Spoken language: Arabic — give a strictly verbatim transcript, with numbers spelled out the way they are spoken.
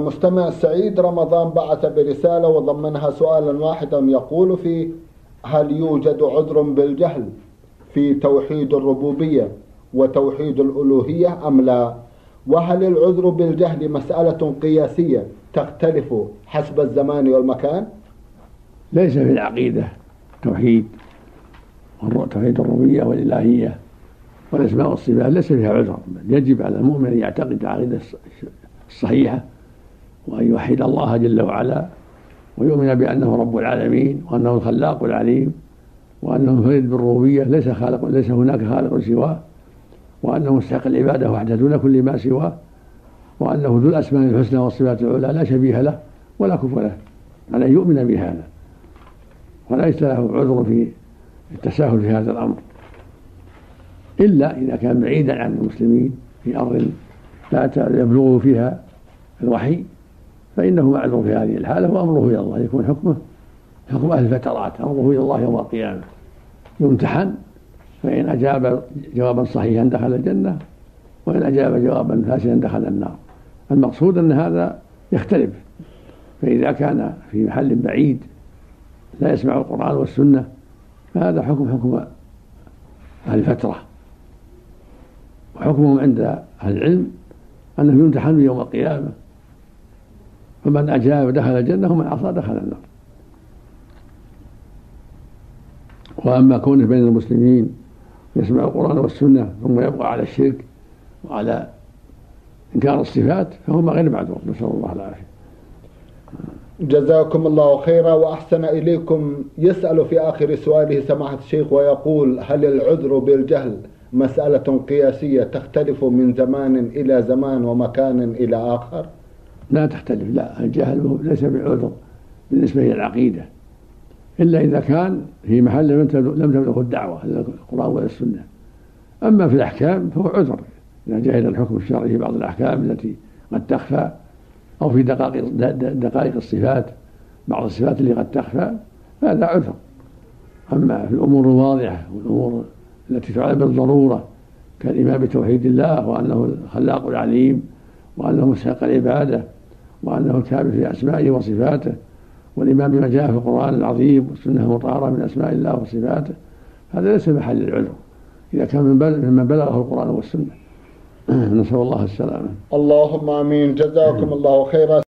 المستمع سعيد رمضان بعث برسالة وضمنها سؤالا واحدا يقول فيه: هل يوجد عذر بالجهل في توحيد الربوبية وتوحيد الألوهية أم لا؟ وهل العذر بالجهل مسألة قياسية تختلف حسب الزمان والمكان؟ ليس في العقيدة توحيد توحيد الربوبية والإلهية والأسماء والصفات ليس فيها عذر، بل يجب على المؤمن أن يعتقد العقيدة الصحيحة وأن يوحد الله جل وعلا ويؤمن بأنه رب العالمين وأنه الخلاق العليم وأنه منفرد بالربوبية، ليس خالق ليس هناك خالق سواه، وأنه مستحق العبادة وحده دون كل ما سواه، وأنه ذو الأسماء الحسنى والصفات العلى لا شبيه له ولا كفء له، على أن يؤمن بهذا وليس له عذر في التساهل في هذا الأمر، إلا إذا كان بعيدا عن المسلمين في أرض لا يبلغه فيها الوحي فإنه معذور في هذه الحالة، وأمره إلى الله، يكون حكمه حكم أهل الفترات، أمره إلى الله يوم القيامة، يمتحن، فإن أجاب جوابا صحيحا دخل الجنة، وإن أجاب جوابا فاسدا دخل النار. المقصود أن هذا يختلف، فإذا كان في محل بعيد لا يسمع القرآن والسنة فهذا حكم حكم أهل الفترة، وحكمهم عند أهل العلم أنه يمتحن يوم القيامة، فمن أجاب دخل الجنة ومن عصى دخل النار. وأما كونه بين المسلمين يسمع القرآن والسنة ثم يبقى على الشرك وعلى إنكار الصفات فهم غير معذور، نسأل الله العافية. جزاكم الله خيرا وأحسن إليكم. يسأل في آخر سؤاله سماحة الشيخ ويقول: هل العذر بالجهل مسألة قياسية تختلف من زمان إلى زمان ومكان إلى آخر؟ لا تختلف، لا، الجهل ليس بعذر بالنسبة إلى العقيدة، إلا إذا كان في محل لم تبلغه الدعوة إلى القرآن ولا السنة. أما في الأحكام فهو عذر إذا جهل الحكم الشرعي في بعض الأحكام التي قد تخفى، أو في دقائق, دقائق الصفات، بعض الصفات اللي قد تخفى، فهذا عذر. أما في الأمور الواضحة والأمور التي تعلم بالضرورة كالإيمان بتوحيد الله وأنه الخلاق العليم وأنه مستحق العبادة وأنه الكامل في أسمائه وصفاته، والإيمان بما جاء في القرآن العظيم والسنة المطهرة من أسماء الله وصفاته، هذا ليس محل العذر إذا كان ممن بلغه القرآن والسنة. نسأل الله السلامة. اللهم آمين. جزاكم الله خيرا.